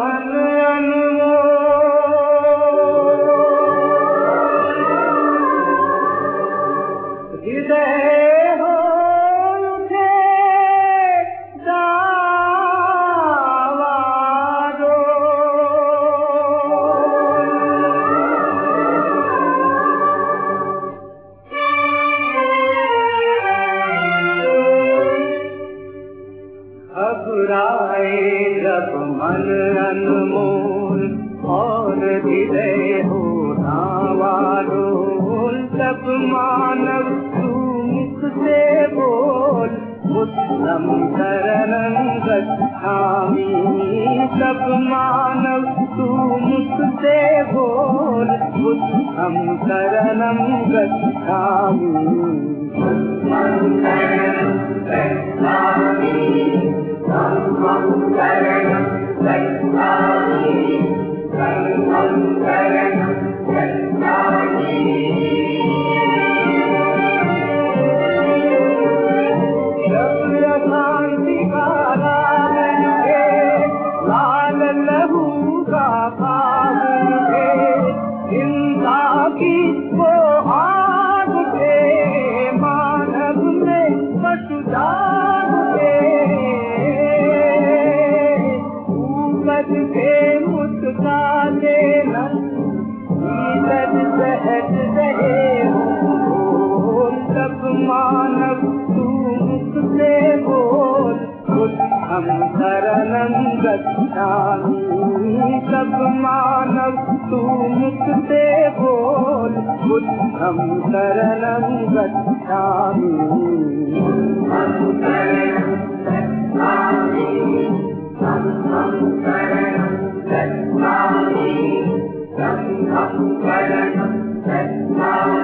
मन अनमोल हृदय हो उठे दावारो घबराए जब मन अनमोल और हृदय हो नावारोल तब मानव तू मुख से बोल बुद्धं शरणं गच्छामि तब मानव तू मुख से बोल बुद्धं शरणं गच्छामि धम्मं शरणं गच्छामि धम्मं शरणं गच्छामि संघं शरणं गच्छामि शांति का लाल है लाल लहू का भाव है हिंसा की वो आग है मानव में पशुदान है ऊपर के मुस्का देना नीरज सहज रहे बोल तब मानव तू मुख से बोल बुद्धं शरणं गच्छामि तब मानव तू मुख से बोल बुद्धं शरणं गच्छामि धम्मं शरणं गच्छामि धम्मं शरणं गच्छामि संघं शरणं गच्छामि